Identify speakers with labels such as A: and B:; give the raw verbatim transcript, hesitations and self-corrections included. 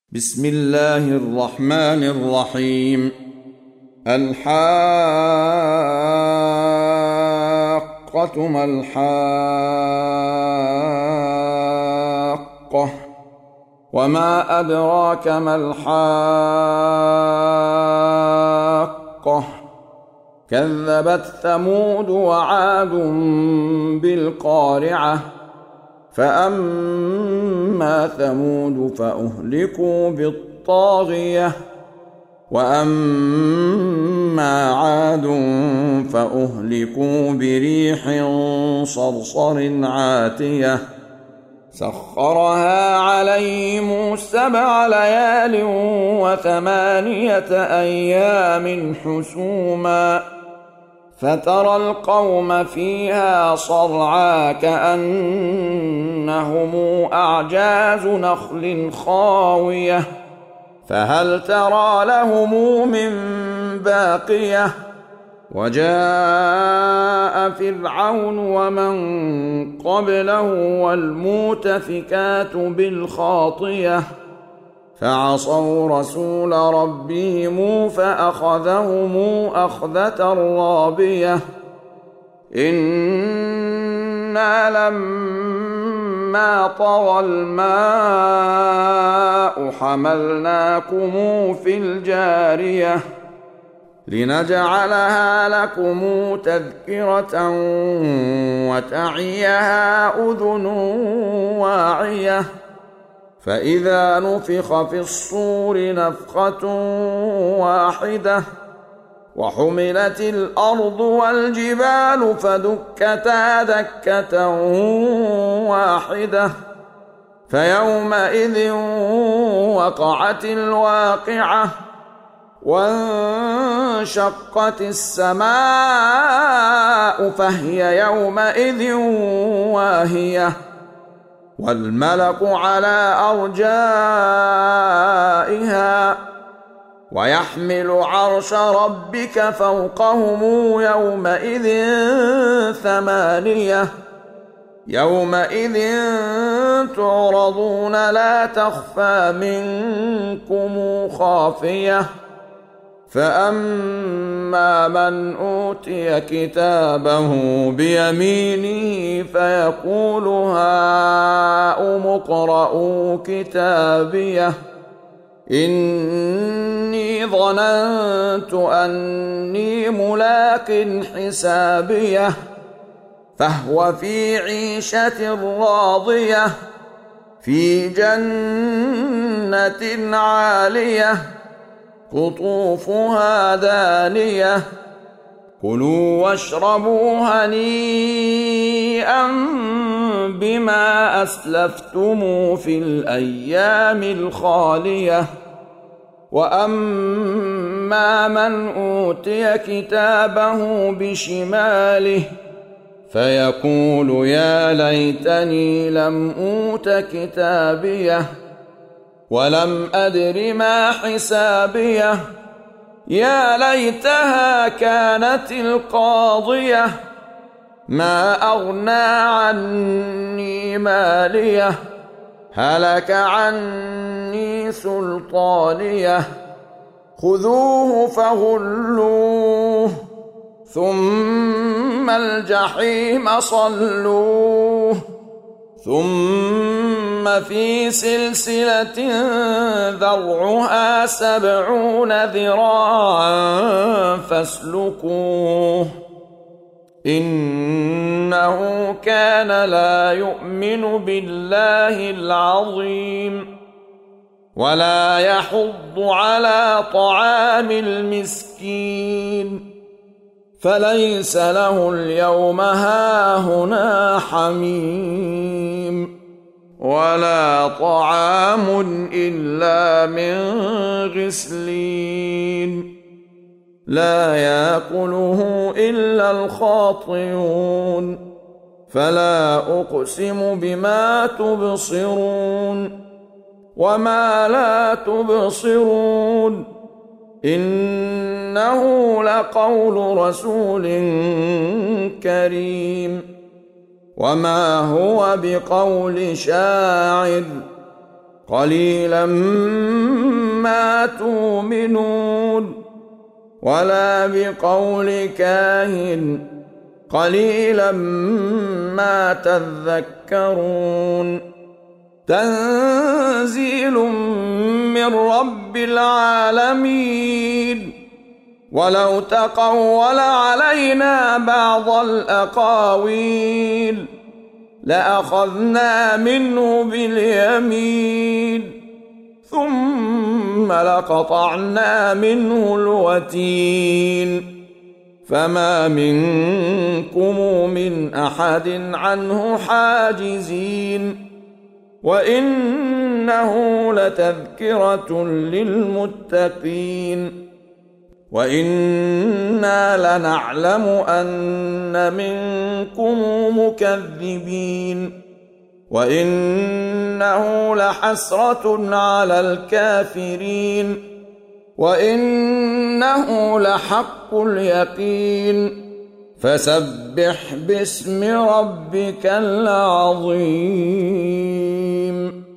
A: بسم الله الرحمن الرحيم. الحاقة ما الحاقة وما أدراك ما الحاقة كذبت ثمود وعاد بالقارعة فأما ثمود فأهلكوا بالطاغية وأما عاد فأهلكوا بريح صرصر عاتية سخرها عليهم سبع ليال وثمانية أيام حسوما فترى القوم فيها صرعى كأنهم أعجاز نخل خاوية فهل ترى لهم من باقية وجاء فرعون ومن قبله والمؤتفكات بالخاطية فعصوا رسول ربهم فأخذهم أخذة رابية إنا لما طغى الماء حملناكم في الجارية لنجعلها لكم تذكرة وتعيها أذن واعية فإذا نفخ في الصور نفخة واحدة وحملت الأرض والجبال فدكتا دكة واحدة فيومئذ وقعت الواقعة وانشقت السماء فهي يومئذ واهية والملك على أرجائها ويحمل عرش ربك فوقهم يومئذ ثمانية يومئذ تعرضون لا تخفى منكم خافية فأما من أوتي كتابه بيمينه فيقول هاؤم اقرءوا كتابيه إني ظننت أني ملاق حسابيه فهو في عيشة راضية في جنة عالية قطوفها دانية كلوا واشربوا هنيئا بما أسلفتم في الأيام الخالية وأما من أوتي كتابه بشماله فيقول يا ليتني لم أوت كتابيه ولم أدر ما حسابيه يا ليتها كانت القاضية ما أغنى عني ماليه هلك عني سلطانيه خذوه فغلوه ثم الجحيم صلوه ثم في سلسلة ذرعها سبعون ذراعا فاسلكوه إنه كان لا يؤمن بالله العظيم ولا يحض على طعام المسكين فليس له اليوم هاهنا حميم ولا طعام إلا من غسلين لا يأكله إلا الخاطئون فلا أقسم بما تبصرون وما لا تبصرون إنه لقول رسول كريم وما هو بقول شاعر قليلا ما تؤمنون ولا بقول كاهن قليلا ما تذكرون تنزيل من رب العالمين ولو تقول علينا بعض الأقاويل لأخذنا منه باليمين ثم لقطعنا منه الوتين فما منكم من أحد عنه حاجزين وإنه لتذكرة للمتقين وإنا لنعلم أن منكم مكذبين وإنه لحسرة على الكافرين وإنه لحق اليقين فسبح باسم ربك العظيم.